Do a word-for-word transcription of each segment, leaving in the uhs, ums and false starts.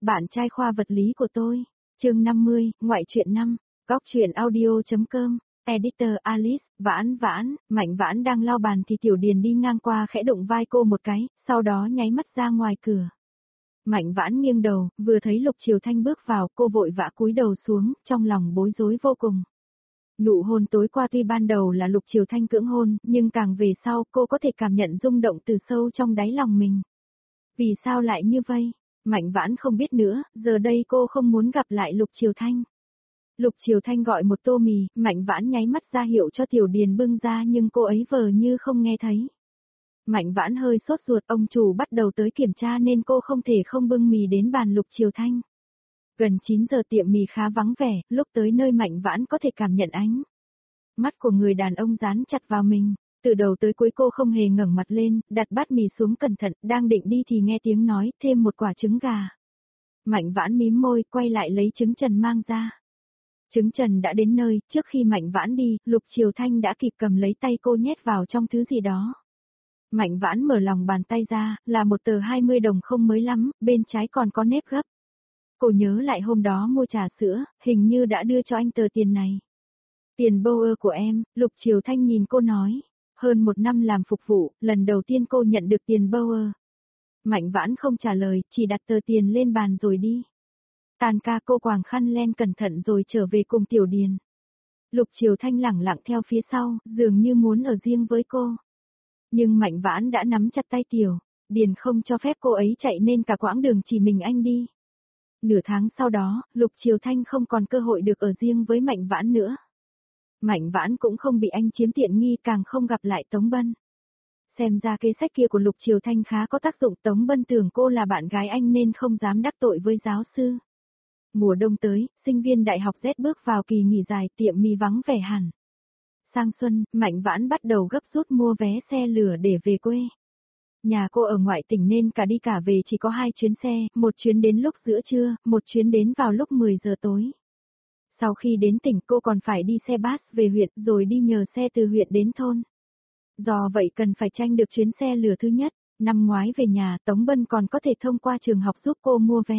bạn trai khoa vật lý của tôi. Chương năm mươi, ngoại truyện năm, góc truyện audio.com, editor Alice, Vãn Vãn, Mạnh Vãn đang lau bàn thì Tiểu Điền đi ngang qua khẽ đụng vai cô một cái, sau đó nháy mắt ra ngoài cửa. Mạnh Vãn nghiêng đầu, vừa thấy Lục Triều Thanh bước vào, cô vội vã cúi đầu xuống, trong lòng bối rối vô cùng. Nụ hôn tối qua tuy ban đầu là Lục Triều Thanh cưỡng hôn, nhưng càng về sau cô có thể cảm nhận rung động từ sâu trong đáy lòng mình. Vì sao lại như vậy? Mạnh Vãn không biết nữa, giờ đây cô không muốn gặp lại Lục Triều Thanh. Lục Triều Thanh gọi một tô mì, Mạnh Vãn nháy mắt ra hiệu cho Tiểu Điền bưng ra nhưng cô ấy vờ như không nghe thấy. Mạnh Vãn hơi sốt ruột, ông chủ bắt đầu tới kiểm tra nên cô không thể không bưng mì đến bàn Lục Triều Thanh. Gần chín giờ tiệm mì khá vắng vẻ, lúc tới nơi Mạnh Vãn có thể cảm nhận ánh mắt của người đàn ông dán chặt vào mình. Từ đầu tới cuối cô không hề ngẩng mặt lên, đặt bát mì xuống cẩn thận, đang định đi thì nghe tiếng nói, thêm một quả trứng gà. Mạnh Vãn mím môi, quay lại lấy trứng trần mang ra. Trứng trần đã đến nơi, trước khi Mạnh Vãn đi, Lục Triều Thanh đã kịp cầm lấy tay cô nhét vào trong thứ gì đó. Mạnh Vãn mở lòng bàn tay ra, là một tờ hai mươi đồng không mới lắm, bên trái còn có nếp gấp. Cô nhớ lại hôm đó mua trà sữa, hình như đã đưa cho anh tờ tiền này. Tiền Bauer của em, Lục Triều Thanh nhìn cô nói. Hơn một năm làm phục vụ, lần đầu tiên cô nhận được tiền Bauer. Mạnh Vãn không trả lời, chỉ đặt tờ tiền lên bàn rồi đi. Tàn ca cô quàng khăn len cẩn thận rồi trở về cùng Tiểu Điền. Lục Triều Thanh lẳng lặng theo phía sau, dường như muốn ở riêng với cô. Nhưng Mạnh Vãn đã nắm chặt tay Tiểu Điền không cho phép cô ấy chạy nên cả quãng đường chỉ mình anh đi. Nửa tháng sau đó, Lục Triều Thanh không còn cơ hội được ở riêng với Mạnh Vãn nữa. Mạnh Vãn cũng không bị anh chiếm tiện nghi, càng không gặp lại Tống Bân. Xem ra kế sách kia của Lục Triều Thanh khá có tác dụng. Tống Bân tưởng cô là bạn gái anh nên không dám đắc tội với giáo sư. Mùa đông tới, sinh viên đại học Z bước vào kỳ nghỉ dài, tiệm mì vắng vẻ hẳn. Sang xuân, Mạnh Vãn bắt đầu gấp rút mua vé xe lửa để về quê. Nhà cô ở ngoại tỉnh nên cả đi cả về chỉ có hai chuyến xe, một chuyến đến lúc giữa trưa, một chuyến đến vào lúc mười giờ tối. Sau khi đến tỉnh cô còn phải đi xe bus về huyện rồi đi nhờ xe từ huyện đến thôn. Do vậy cần phải tranh được chuyến xe lửa thứ nhất. Năm ngoái về nhà, Tống Bân còn có thể thông qua trường học giúp cô mua vé.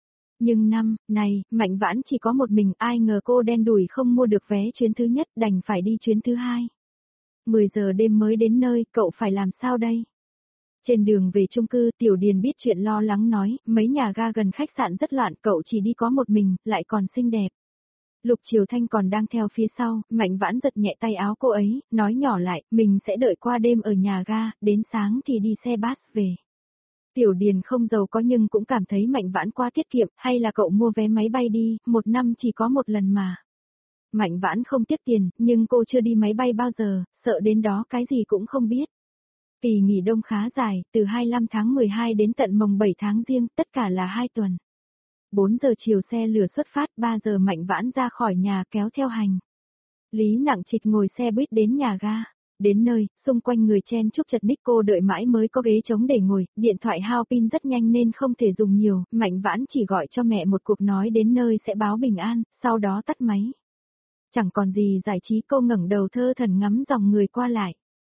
Nhưng năm này, Mạnh Vãn chỉ có một mình, ai ngờ cô đen đủi không mua được vé chuyến thứ nhất, đành phải đi chuyến thứ hai. mười giờ đêm mới đến nơi, cậu phải làm sao đây? Trên đường về chung cư, Tiểu Điền biết chuyện lo lắng nói, mấy nhà ga gần khách sạn rất loạn, cậu chỉ đi có một mình, lại còn xinh đẹp. Lục Triều Thanh còn đang theo phía sau, Mạnh Vãn giật nhẹ tay áo cô ấy, nói nhỏ lại, mình sẽ đợi qua đêm ở nhà ga, đến sáng thì đi xe bus về. Tiểu Điền không giàu có nhưng cũng cảm thấy Mạnh Vãn quá tiết kiệm, hay là cậu mua vé máy bay đi, một năm chỉ có một lần mà. Mạnh Vãn không tiếc tiền, nhưng cô chưa đi máy bay bao giờ, sợ đến đó cái gì cũng không biết. Kỳ nghỉ đông khá dài, từ hai mươi lăm tháng mười hai đến tận mồng bảy tháng Giêng, tất cả là hai tuần. bốn giờ chiều xe lửa xuất phát, ba giờ Mạnh Vãn ra khỏi nhà kéo theo hành lý nặng trịch ngồi xe buýt đến nhà ga. Đến nơi, xung quanh người chen chúc chật ních, cô đợi mãi mới có ghế trống để ngồi, điện thoại hao pin rất nhanh nên không thể dùng nhiều, Mạnh Vãn chỉ gọi cho mẹ một cuộc nói đến nơi sẽ báo bình an, sau đó tắt máy. Chẳng còn gì giải trí, cô ngẩng đầu thơ thẩn ngắm dòng người qua lại.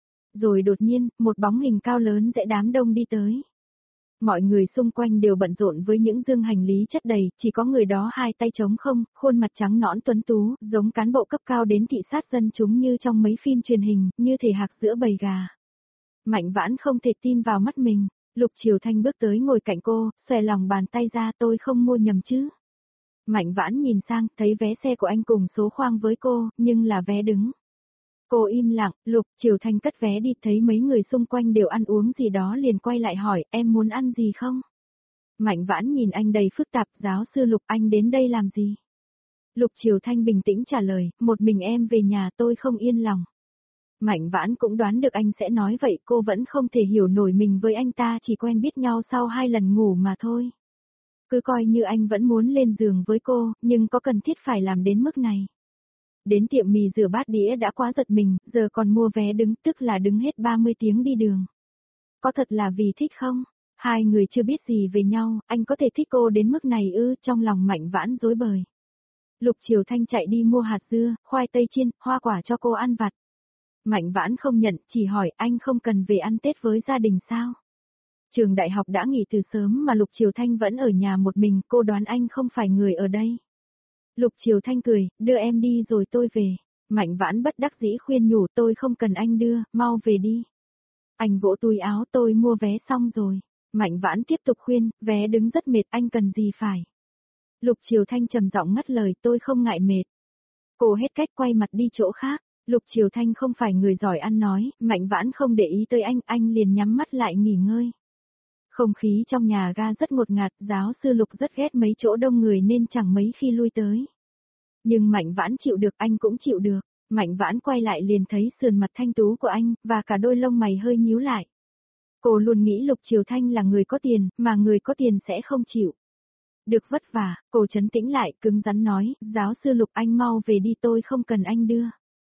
Rồi đột nhiên, một bóng hình cao lớn dễ đám đông đi tới. Mọi người xung quanh đều bận rộn với những dương hành lý chất đầy, chỉ có người đó hai tay trống không, khuôn mặt trắng nõn tuấn tú, giống cán bộ cấp cao đến thị sát dân chúng như trong mấy phim truyền hình, như thể hạc giữa bầy gà. Mạnh Vãn không thể tin vào mắt mình. Lục Triều Thanh bước tới ngồi cạnh cô, xòe lòng bàn tay ra, tôi không mua nhầm chứ. Mạnh Vãn nhìn sang, thấy vé xe của anh cùng số khoang với cô, nhưng là vé đứng. Cô im lặng, Lục Triều Thanh cất vé đi, thấy mấy người xung quanh đều ăn uống gì đó liền quay lại hỏi, em muốn ăn gì không? Mạnh Vãn nhìn anh đầy phức tạp, giáo sư Lục, anh đến đây làm gì? Lục Triều Thanh bình tĩnh trả lời, một mình em về nhà tôi không yên lòng. Mạnh Vãn cũng đoán được anh sẽ nói vậy, cô vẫn không thể hiểu nổi mình với anh ta chỉ quen biết nhau sau hai lần ngủ mà thôi. Cứ coi như anh vẫn muốn lên giường với cô, nhưng có cần thiết phải làm đến mức này. Đến tiệm mì rửa bát đĩa đã quá giật mình, giờ còn mua vé đứng, tức là đứng hết ba mươi tiếng đi đường. Có thật là vì thích không? Hai người chưa biết gì về nhau, anh có thể thích cô đến mức này ư? Trong lòng Mạnh Vãn rối bời. Lục Triều Thanh chạy đi mua hạt dưa, khoai tây chiên, hoa quả cho cô ăn vặt. Mạnh Vãn không nhận, chỉ hỏi anh không cần về ăn Tết với gia đình sao? Trường đại học đã nghỉ từ sớm mà Lục Triều Thanh vẫn ở nhà một mình, cô đoán anh không phải người ở đây. Lục Triều Thanh cười, đưa em đi rồi tôi về. Mạnh Vãn bất đắc dĩ khuyên nhủ, tôi không cần anh đưa, mau về đi. Anh vỗ túi áo, tôi mua vé xong rồi. Mạnh Vãn tiếp tục khuyên, vé đứng rất mệt, anh cần gì phải. Lục Triều Thanh trầm giọng ngắt lời, tôi không ngại mệt. Cô hết cách quay mặt đi chỗ khác. Lục Triều Thanh không phải người giỏi ăn nói, Mạnh Vãn không để ý tới anh, anh liền nhắm mắt lại nghỉ ngơi. Không khí trong nhà ga rất ngột ngạt, giáo sư Lục rất ghét mấy chỗ đông người nên chẳng mấy khi lui tới. Nhưng Mạnh Vãn chịu được, anh cũng chịu được. Mạnh Vãn quay lại liền thấy sườn mặt thanh tú của anh, và cả đôi lông mày hơi nhíu lại. Cô luôn nghĩ Lục Triều Thanh là người có tiền, mà người có tiền sẽ không chịu được vất vả. Cô trấn tĩnh lại, cứng rắn nói, giáo sư Lục anh mau về đi, tôi không cần anh đưa.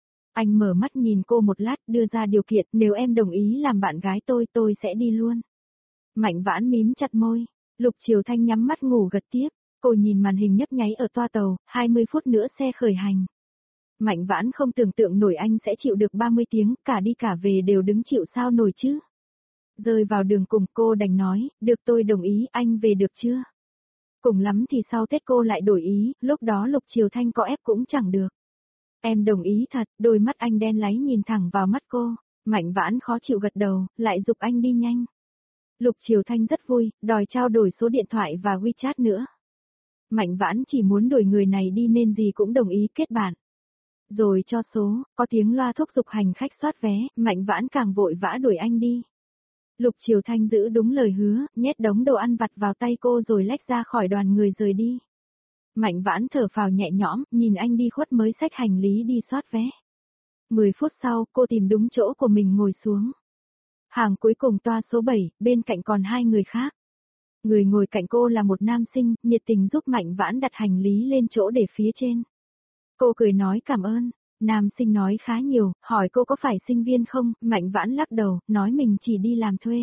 Anh mở mắt nhìn cô một lát, đưa ra điều kiện, nếu em đồng ý làm bạn gái tôi, tôi sẽ đi luôn. Mạnh Vãn mím chặt môi. Lục Triều Thanh nhắm mắt ngủ gật tiếp. Cô nhìn màn hình nhấp nháy ở toa tàu, hai mươi phút nữa xe khởi hành. Mạnh Vãn không tưởng tượng nổi anh sẽ chịu được ba mươi tiếng, cả đi cả về đều đứng chịu sao nổi chứ. Rơi vào đường cùng, cô đành nói, được tôi đồng ý, anh về được chưa? Cùng lắm thì sau Tết cô lại đổi ý, lúc đó Lục Triều Thanh có ép cũng chẳng được. Em đồng ý thật, đôi mắt anh đen láy nhìn thẳng vào mắt cô. Mạnh Vãn khó chịu gật đầu, lại giục anh đi nhanh. Lục Triều Thanh rất vui, đòi trao đổi số điện thoại và WeChat nữa. Mạnh Vãn chỉ muốn đổi người này đi nên gì cũng đồng ý kết bạn. Rồi cho số, có tiếng loa thúc giục hành khách soát vé, Mạnh Vãn càng vội vã đuổi anh đi. Lục Triều Thanh giữ đúng lời hứa, nhét đống đồ ăn vặt vào tay cô rồi lách ra khỏi đoàn người rời đi. Mạnh Vãn thở phào nhẹ nhõm, nhìn anh đi khuất mới xách hành lý đi soát vé. Mười phút sau, cô tìm đúng chỗ của mình ngồi xuống. Hàng cuối cùng toa số bảy, bên cạnh còn hai người khác. Người ngồi cạnh cô là một nam sinh, nhiệt tình giúp Mạnh Vãn đặt hành lý lên chỗ để phía trên. Cô cười nói cảm ơn. Nam sinh nói khá nhiều, hỏi cô có phải sinh viên không, Mạnh Vãn lắc đầu, nói mình chỉ đi làm thuê.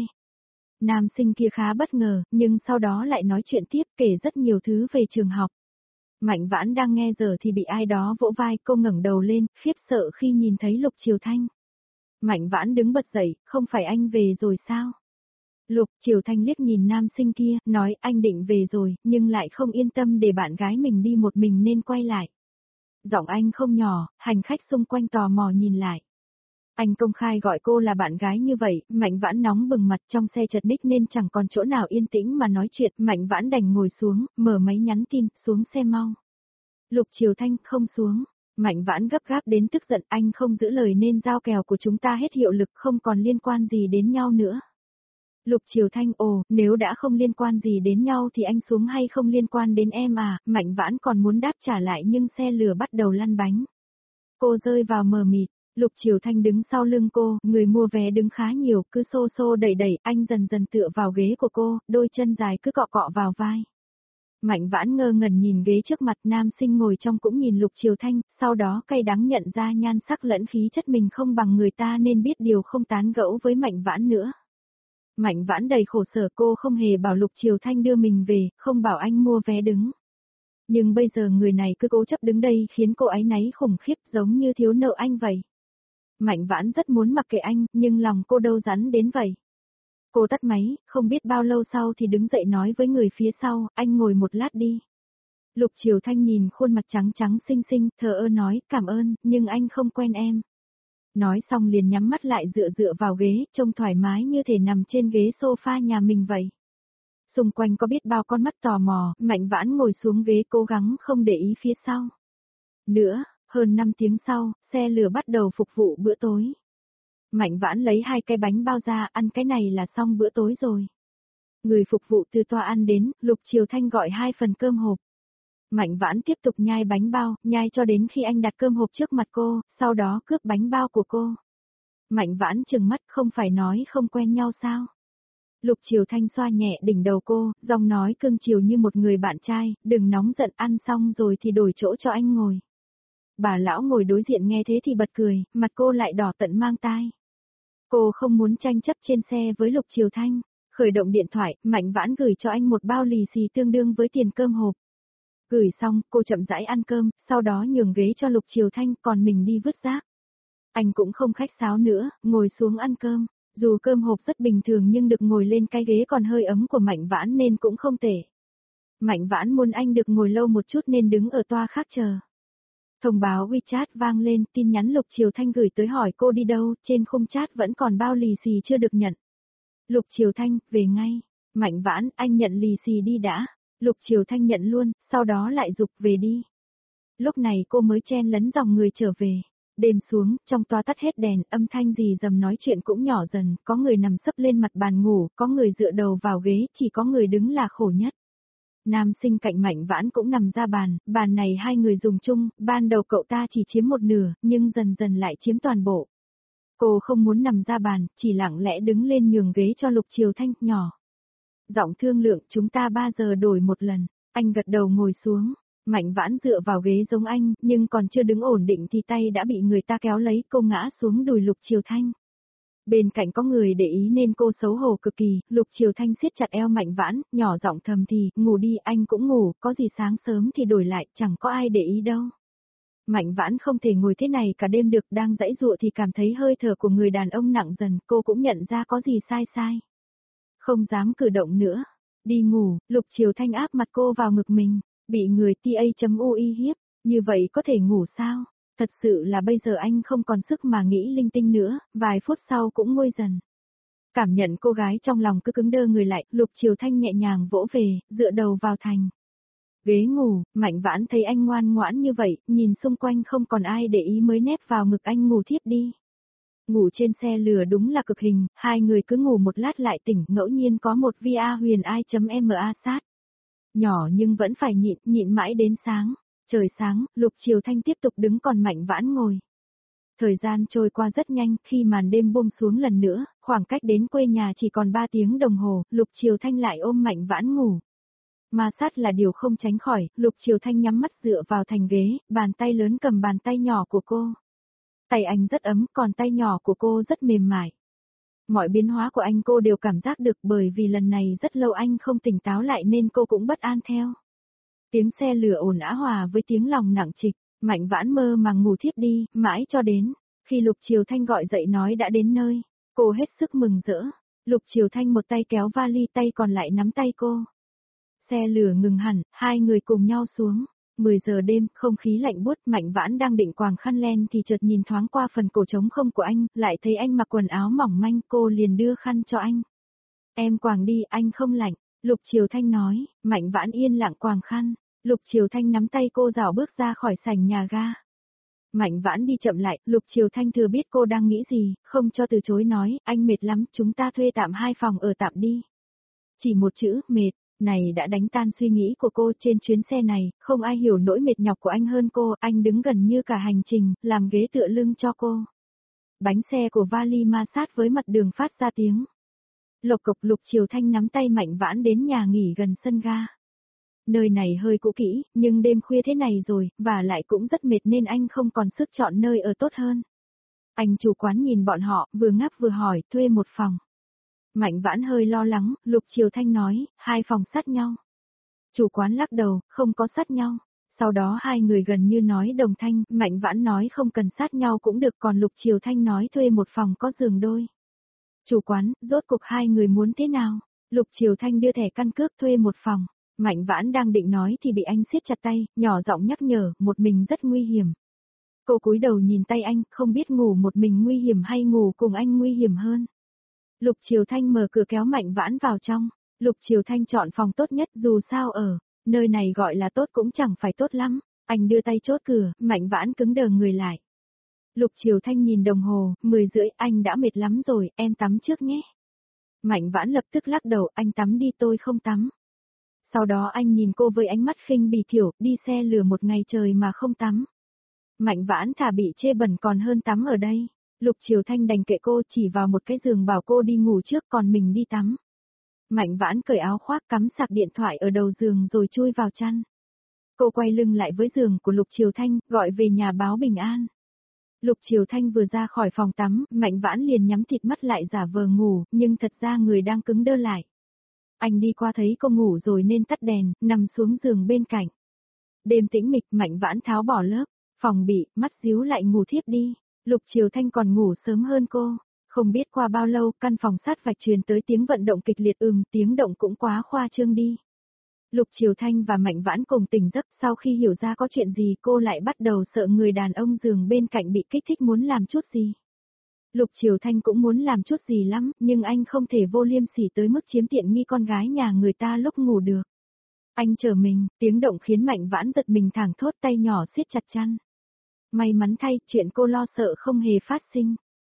Nam sinh kia khá bất ngờ, nhưng sau đó lại nói chuyện tiếp, kể rất nhiều thứ về trường học. Mạnh Vãn đang nghe giờ thì bị ai đó vỗ vai, cô ngẩng đầu lên, khiếp sợ khi nhìn thấy Lục Triều Thanh. Mạnh Vãn đứng bật dậy, không phải anh về rồi sao? Lục Triều Thanh liếc nhìn nam sinh kia, nói anh định về rồi, nhưng lại không yên tâm để bạn gái mình đi một mình nên quay lại. Giọng anh không nhỏ, hành khách xung quanh tò mò nhìn lại. Anh công khai gọi cô là bạn gái như vậy, Mạnh Vãn nóng bừng mặt, trong xe chật ních nên chẳng còn chỗ nào yên tĩnh mà nói chuyện, Mạnh Vãn đành ngồi xuống, mở máy nhắn tin, xuống xe mau. Lục Triều Thanh, không xuống. Mạnh Vãn gấp gáp đến tức giận, anh không giữ lời nên giao kèo của chúng ta hết hiệu lực, không còn liên quan gì đến nhau nữa. Lục Triều Thanh, ồ, nếu đã không liên quan gì đến nhau thì anh xuống hay không liên quan đến em à, Mạnh Vãn còn muốn đáp trả lại nhưng xe lửa bắt đầu lăn bánh. Cô rơi vào mờ mịt, Lục Triều Thanh đứng sau lưng cô, người mua vé đứng khá nhiều, cứ xô xô đẩy đẩy, anh dần dần tựa vào ghế của cô, đôi chân dài cứ cọ cọ vào vai. Mạnh Vãn ngơ ngẩn nhìn ghế trước mặt, nam sinh ngồi trong cũng nhìn Lục Triều Thanh, sau đó cay đắng nhận ra nhan sắc lẫn khí chất mình không bằng người ta nên biết điều không tán gẫu với Mạnh Vãn nữa. Mạnh Vãn đầy khổ sở, cô không hề bảo Lục Triều Thanh đưa mình về, không bảo anh mua vé đứng. Nhưng bây giờ người này cứ cố chấp đứng đây khiến cô áy náy khủng khiếp, giống như thiếu nợ anh vậy. Mạnh Vãn rất muốn mặc kệ anh, nhưng lòng cô đâu rắn đến vậy. Cô tắt máy, không biết bao lâu sau thì đứng dậy nói với người phía sau, anh ngồi một lát đi. Lục Triều Thanh nhìn khuôn mặt trắng trắng xinh xinh, thờ ơ nói, cảm ơn, nhưng anh không quen em. Nói xong liền nhắm mắt lại dựa dựa vào ghế, trông thoải mái như thể nằm trên ghế sofa nhà mình vậy. Xung quanh có biết bao con mắt tò mò, Mạnh Vãn ngồi xuống ghế cố gắng không để ý phía sau. Nữa, hơn năm tiếng sau, xe lửa bắt đầu phục vụ bữa tối. Mạnh Vãn lấy hai cái bánh bao ra, ăn cái này là xong bữa tối rồi. Người phục vụ từ toa ăn đến, Lục Triều Thanh gọi hai phần cơm hộp. Mạnh Vãn tiếp tục nhai bánh bao, nhai cho đến khi anh đặt cơm hộp trước mặt cô, sau đó cướp bánh bao của cô. Mạnh Vãn trừng mắt, không phải nói không quen nhau sao? Lục Triều Thanh xoa nhẹ đỉnh đầu cô, giọng nói cưng chiều như một người bạn trai, đừng nóng giận, ăn xong rồi thì đổi chỗ cho anh ngồi. Bà lão ngồi đối diện nghe thế thì bật cười, mặt cô lại đỏ tận mang tai. Cô không muốn tranh chấp trên xe với Lục Triều Thanh, khởi động điện thoại, Mạnh Vãn gửi cho anh một bao lì xì tương đương với tiền cơm hộp. Gửi xong, cô chậm rãi ăn cơm, sau đó nhường ghế cho Lục Triều Thanh, còn mình đi vứt rác. Anh cũng không khách sáo nữa, ngồi xuống ăn cơm. Dù cơm hộp rất bình thường nhưng được ngồi lên cái ghế còn hơi ấm của Mạnh Vãn nên cũng không tệ. Mạnh Vãn muốn anh được ngồi lâu một chút nên đứng ở toa khác chờ. Thông báo WeChat vang lên, tin nhắn Lục Triều Thanh gửi tới hỏi cô đi đâu, trên khung chat vẫn còn bao lì xì chưa được nhận. Lục Triều Thanh, về ngay. Mạnh Vãn, anh nhận lì xì đi đã. Lục Triều Thanh nhận luôn, sau đó lại giục về đi. Lúc này cô mới chen lấn dòng người trở về. Đêm xuống, trong toa tắt hết đèn, âm thanh gì dầm nói chuyện cũng nhỏ dần, có người nằm sấp lên mặt bàn ngủ, có người dựa đầu vào ghế, chỉ có người đứng là khổ nhất. Nam sinh cạnh Mạnh Vãn cũng nằm ra bàn, bàn này hai người dùng chung, ban đầu cậu ta chỉ chiếm một nửa, nhưng dần dần lại chiếm toàn bộ. Cô không muốn nằm ra bàn, chỉ lặng lẽ đứng lên nhường ghế cho Lục Triều Thanh, nhỏ. Giọng thương lượng, chúng ta ba giờ đổi một lần, anh gật đầu ngồi xuống. Mạnh Vãn dựa vào ghế giống anh, nhưng còn chưa đứng ổn định thì tay đã bị người ta kéo lấy, cô ngã xuống đùi Lục Triều Thanh. Bên cạnh có người để ý nên cô xấu hổ cực kỳ, Lục Triều Thanh siết chặt eo Mạnh Vãn, nhỏ giọng thầm thì, ngủ đi, anh cũng ngủ, có gì sáng sớm thì đổi lại, chẳng có ai để ý đâu. Mạnh Vãn không thể ngồi thế này cả đêm được, đang giãy giụa thì cảm thấy hơi thở của người đàn ông nặng dần, cô cũng nhận ra có gì sai sai. Không dám cử động nữa. Đi ngủ, Lục Triều Thanh áp mặt cô vào ngực mình, bị người tê a.u uy hiếp, như vậy có thể ngủ sao? Thật sự là bây giờ anh không còn sức mà nghĩ linh tinh nữa, vài phút sau cũng nguôi dần. Cảm nhận cô gái trong lòng cứ cứng đơ người lại, Lục Triều Thanh nhẹ nhàng vỗ về, dựa đầu vào thành ghế ngủ. Mạnh Vãn thấy anh ngoan ngoãn như vậy, nhìn xung quanh không còn ai để ý mới nép vào ngực anh ngủ thiếp đi. Ngủ trên xe lửa đúng là cực hình, hai người cứ ngủ một lát lại tỉnh, ngẫu nhiên có một vi a huyền i.ma sát. Nhỏ nhưng vẫn phải nhịn, nhịn mãi đến sáng. Trời sáng, Lục Triều Thanh tiếp tục đứng còn Mạnh Vãn ngồi. Thời gian trôi qua rất nhanh, khi màn đêm buông xuống lần nữa, khoảng cách đến quê nhà chỉ còn ba tiếng đồng hồ, Lục Triều Thanh lại ôm Mạnh Vãn ngủ. Ma sát là điều không tránh khỏi, Lục Triều Thanh nhắm mắt dựa vào thành ghế, bàn tay lớn cầm bàn tay nhỏ của cô. Tay anh rất ấm, còn tay nhỏ của cô rất mềm mại. Mọi biến hóa của anh cô đều cảm giác được, bởi vì lần này rất lâu anh không tỉnh táo lại nên cô cũng bất an theo. Tiếng xe lửa ồn ào hòa với tiếng lòng nặng trịch, Mạnh Vãn mơ màng ngủ thiếp đi, mãi cho đến khi Lục Triều Thanh gọi dậy nói đã đến nơi, cô hết sức mừng rỡ. Lục Triều Thanh một tay kéo vali, tay còn lại nắm tay cô. Xe lửa ngừng hẳn, hai người cùng nhau xuống. mười giờ đêm, không khí lạnh buốt, Mạnh Vãn đang định quàng khăn len thì chợt nhìn thoáng qua phần cổ trống không của anh, lại thấy anh mặc quần áo mỏng manh, cô liền đưa khăn cho anh. Em quàng đi, anh không lạnh, Lục Triều Thanh nói. Mạnh Vãn yên lặng quàng khăn. Lục Triều Thanh nắm tay cô rảo bước ra khỏi sảnh nhà ga. Mạnh Vãn đi chậm lại, Lục Triều Thanh thừa biết cô đang nghĩ gì, không cho từ chối nói, anh mệt lắm, chúng ta thuê tạm hai phòng ở tạm đi. Chỉ một chữ, mệt, này đã đánh tan suy nghĩ của cô. Trên chuyến xe này, không ai hiểu nỗi mệt nhọc của anh hơn cô, anh đứng gần như cả hành trình, làm ghế tựa lưng cho cô. Bánh xe của vali ma sát với mặt đường phát ra tiếng lộc cộc. Lục Triều Thanh nắm tay Mạnh Vãn đến nhà nghỉ gần sân ga. Nơi này hơi cũ kỹ, nhưng đêm khuya thế này rồi, và lại cũng rất mệt nên anh không còn sức chọn nơi ở tốt hơn. Anh chủ quán nhìn bọn họ, vừa ngáp vừa hỏi, thuê một phòng. Mạnh Vãn hơi lo lắng, Lục Triều Thanh nói, hai phòng sát nhau. Chủ quán lắc đầu, không có sát nhau. Sau đó hai người gần như nói đồng thanh, Mạnh Vãn nói không cần sát nhau cũng được, còn Lục Triều Thanh nói thuê một phòng có giường đôi. Chủ quán, rốt cuộc hai người muốn thế nào? Lục Triều Thanh đưa thẻ căn cước thuê một phòng. Mạnh Vãn đang định nói thì bị anh siết chặt tay, nhỏ giọng nhắc nhở, một mình rất nguy hiểm. Cô cúi đầu nhìn tay anh, không biết ngủ một mình nguy hiểm hay ngủ cùng anh nguy hiểm hơn. Lục Triều Thanh mở cửa kéo Mạnh Vãn vào trong. Lục Triều Thanh chọn phòng tốt nhất, dù sao ở nơi này gọi là tốt cũng chẳng phải tốt lắm. Anh đưa tay chốt cửa, Mạnh Vãn cứng đờ người lại. Lục Triều Thanh nhìn đồng hồ, mười rưỡi, anh đã mệt lắm rồi, em tắm trước nhé. Mạnh Vãn lập tức lắc đầu, anh tắm đi, tôi không tắm. Sau đó anh nhìn cô với ánh mắt khinh bỉ kiểu, đi xe lửa một ngày trời mà không tắm. Mạnh Vãn thà bị chê bẩn còn hơn tắm ở đây. Lục Triều Thanh đành kệ cô, chỉ vào một cái giường bảo cô đi ngủ trước còn mình đi tắm. Mạnh Vãn cởi áo khoác, cắm sạc điện thoại ở đầu giường rồi chui vào chăn. Cô quay lưng lại với giường của Lục Triều Thanh, gọi về nhà báo bình an. Lục Triều Thanh vừa ra khỏi phòng tắm, Mạnh Vãn liền nhắm thịt mắt lại giả vờ ngủ, nhưng thật ra người đang cứng đơ lại. Anh đi qua thấy cô ngủ rồi nên tắt đèn, nằm xuống giường bên cạnh. Đêm tĩnh mịch, Mạnh Vãn tháo bỏ lớp phòng bị, mắt díu lại ngủ thiếp đi. Lục Triều Thanh còn ngủ sớm hơn cô. Không biết qua bao lâu, căn phòng sát vạch truyền tới tiếng vận động kịch liệt ừm, tiếng động cũng quá khoa trương đi. Lục Triều Thanh và Mạnh Vãn cùng tỉnh giấc, sau khi hiểu ra có chuyện gì cô lại bắt đầu sợ người đàn ông giường bên cạnh bị kích thích muốn làm chút gì. Lục Triều Thanh cũng muốn làm chút gì lắm, nhưng anh không thể vô liêm sỉ tới mức chiếm tiện nghi con gái nhà người ta lúc ngủ được. Anh chờ mình, tiếng động khiến Mạnh Vãn giật mình thẳng thốt, tay nhỏ siết chặt chăn. May mắn thay, chuyện cô lo sợ không hề phát sinh.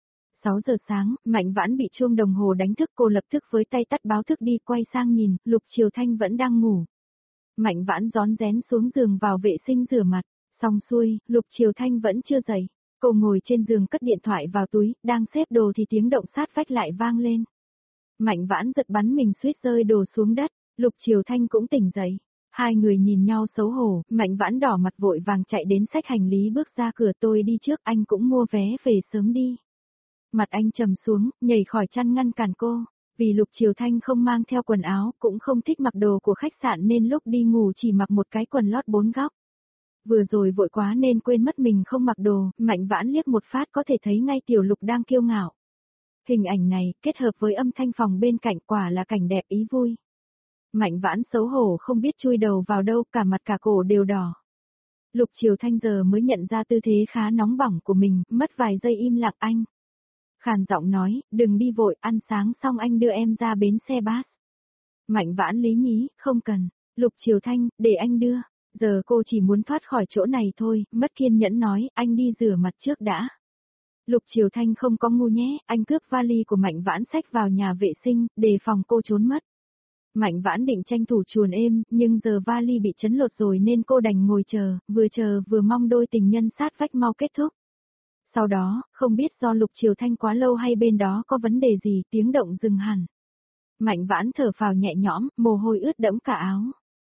sáu giờ sáng, Mạnh Vãn bị chuông đồng hồ đánh thức, cô lập tức với tay tắt báo thức đi, quay sang nhìn, Lục Triều Thanh vẫn đang ngủ. Mạnh Vãn rón rén xuống giường vào vệ sinh rửa mặt, xong xuôi, Lục Triều Thanh vẫn chưa dậy. Cô ngồi trên giường cất điện thoại vào túi, đang xếp đồ thì tiếng động sát vách lại vang lên. Mạnh Vãn giật bắn mình suýt rơi đồ xuống đất, Lục Triều Thanh cũng tỉnh dậy. Hai người nhìn nhau xấu hổ, Mạnh Vãn đỏ mặt vội vàng chạy đến xách hành lý bước ra cửa, tôi đi trước, anh cũng mua vé về sớm đi. Mặt anh trầm xuống, nhảy khỏi chăn ngăn cản cô, vì Lục Triều Thanh không mang theo quần áo, cũng không thích mặc đồ của khách sạn nên lúc đi ngủ chỉ mặc một cái quần lót bốn góc. Vừa rồi vội quá nên quên mất mình không mặc đồ, Mạnh Vãn liếc một phát có thể thấy ngay Tiểu Lục đang kiêu ngạo. Hình ảnh này, kết hợp với âm thanh phòng bên cạnh quả là cảnh đẹp ý vui. Mạnh Vãn xấu hổ không biết chui đầu vào đâu, cả mặt cả cổ đều đỏ. Lục Triều Thanh giờ mới nhận ra tư thế khá nóng bỏng của mình, mất vài giây im lặng anh. Khàn giọng nói, đừng đi vội, ăn sáng xong anh đưa em ra bến xe bus. Mạnh Vãn lý nhí, không cần. Lục Triều Thanh, để anh đưa. Giờ cô chỉ muốn thoát khỏi chỗ này thôi, mất kiên nhẫn nói, anh đi rửa mặt trước đã. Lục Triều Thanh không có ngu nhé, anh cướp vali của Mạnh Vãn xách vào nhà vệ sinh, đề phòng cô trốn mất. Mạnh Vãn định tranh thủ chuồn êm, nhưng giờ vali bị chấn lột rồi nên cô đành ngồi chờ, vừa chờ vừa mong đôi tình nhân sát vách mau kết thúc. Sau đó, không biết do Lục Triều Thanh quá lâu hay bên đó có vấn đề gì, tiếng động dừng hẳn. Mạnh Vãn thở phào nhẹ nhõm, mồ hôi ướt đẫm cả áo.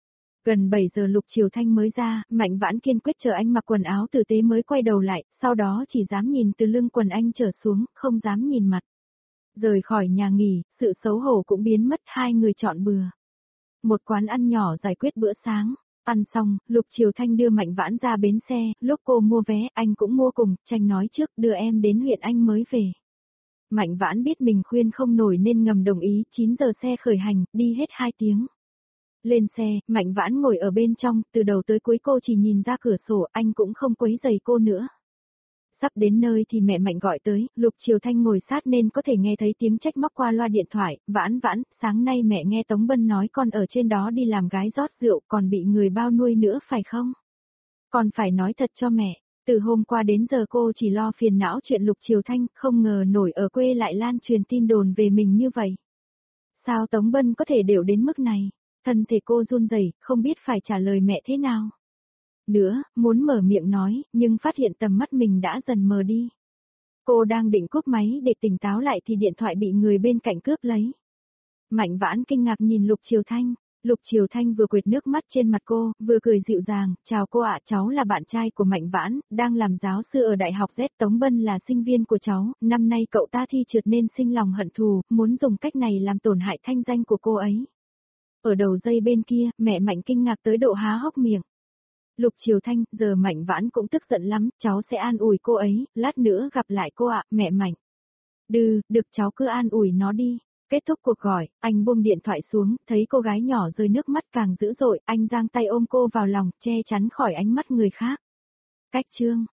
Gần bảy giờ Lục Triều Thanh mới ra, Mạnh Vãn kiên quyết chờ anh mặc quần áo tử tế mới quay đầu lại, sau đó chỉ dám nhìn từ lưng quần anh trở xuống, không dám nhìn mặt. Rời khỏi nhà nghỉ, sự xấu hổ cũng biến mất, hai người chọn bừa. Một quán ăn nhỏ giải quyết bữa sáng. Ăn xong, Lục Triều Thanh đưa Mạnh Vãn ra bến xe, lúc cô mua vé, anh cũng mua cùng, tranh nói trước, đưa em đến huyện anh mới về. Mạnh Vãn biết mình khuyên không nổi nên ngầm đồng ý, chín giờ xe khởi hành, đi hết hai tiếng. Lên xe, Mạnh Vãn ngồi ở bên trong, từ đầu tới cuối cô chỉ nhìn ra cửa sổ, anh cũng không quấy rầy cô nữa. Sắp đến nơi thì mẹ Mạnh gọi tới, Lục Triều Thanh ngồi sát nên có thể nghe thấy tiếng trách móc qua loa điện thoại, Vãn Vãn, sáng nay mẹ nghe Tống Bân nói con ở trên đó đi làm gái rót rượu còn bị người bao nuôi nữa phải không? Con phải nói thật cho mẹ, từ hôm qua đến giờ cô chỉ lo phiền não chuyện Lục Triều Thanh, không ngờ nổi ở quê lại lan truyền tin đồn về mình như vậy. Sao Tống Bân có thể đều đến mức này? Thân thể cô run rẩy, không biết phải trả lời mẹ thế nào. Nữa, muốn mở miệng nói, nhưng phát hiện tầm mắt mình đã dần mờ đi. Cô đang định cúp máy để tỉnh táo lại thì điện thoại bị người bên cạnh cướp lấy. Mạnh Vãn kinh ngạc nhìn Lục Triều Thanh. Lục Triều Thanh vừa quệt nước mắt trên mặt cô, vừa cười dịu dàng, chào cô ạ, cháu là bạn trai của Mạnh Vãn, đang làm giáo sư ở Đại học Z, Tống Bân là sinh viên của cháu, năm nay cậu ta thi trượt nên sinh lòng hận thù, muốn dùng cách này làm tổn hại thanh danh của cô ấy. Ở đầu dây bên kia, mẹ Mạnh kinh ngạc tới độ há hốc miệng. Lục Triều Thanh, giờ Mạnh Vãn cũng tức giận lắm, cháu sẽ an ủi cô ấy, lát nữa gặp lại cô ạ, mẹ Mạnh. Đừ, được cháu cứ an ủi nó đi. Kết thúc cuộc gọi, anh buông điện thoại xuống, thấy cô gái nhỏ rơi nước mắt càng dữ dội, anh giang tay ôm cô vào lòng, che chắn khỏi ánh mắt người khác. Cách chương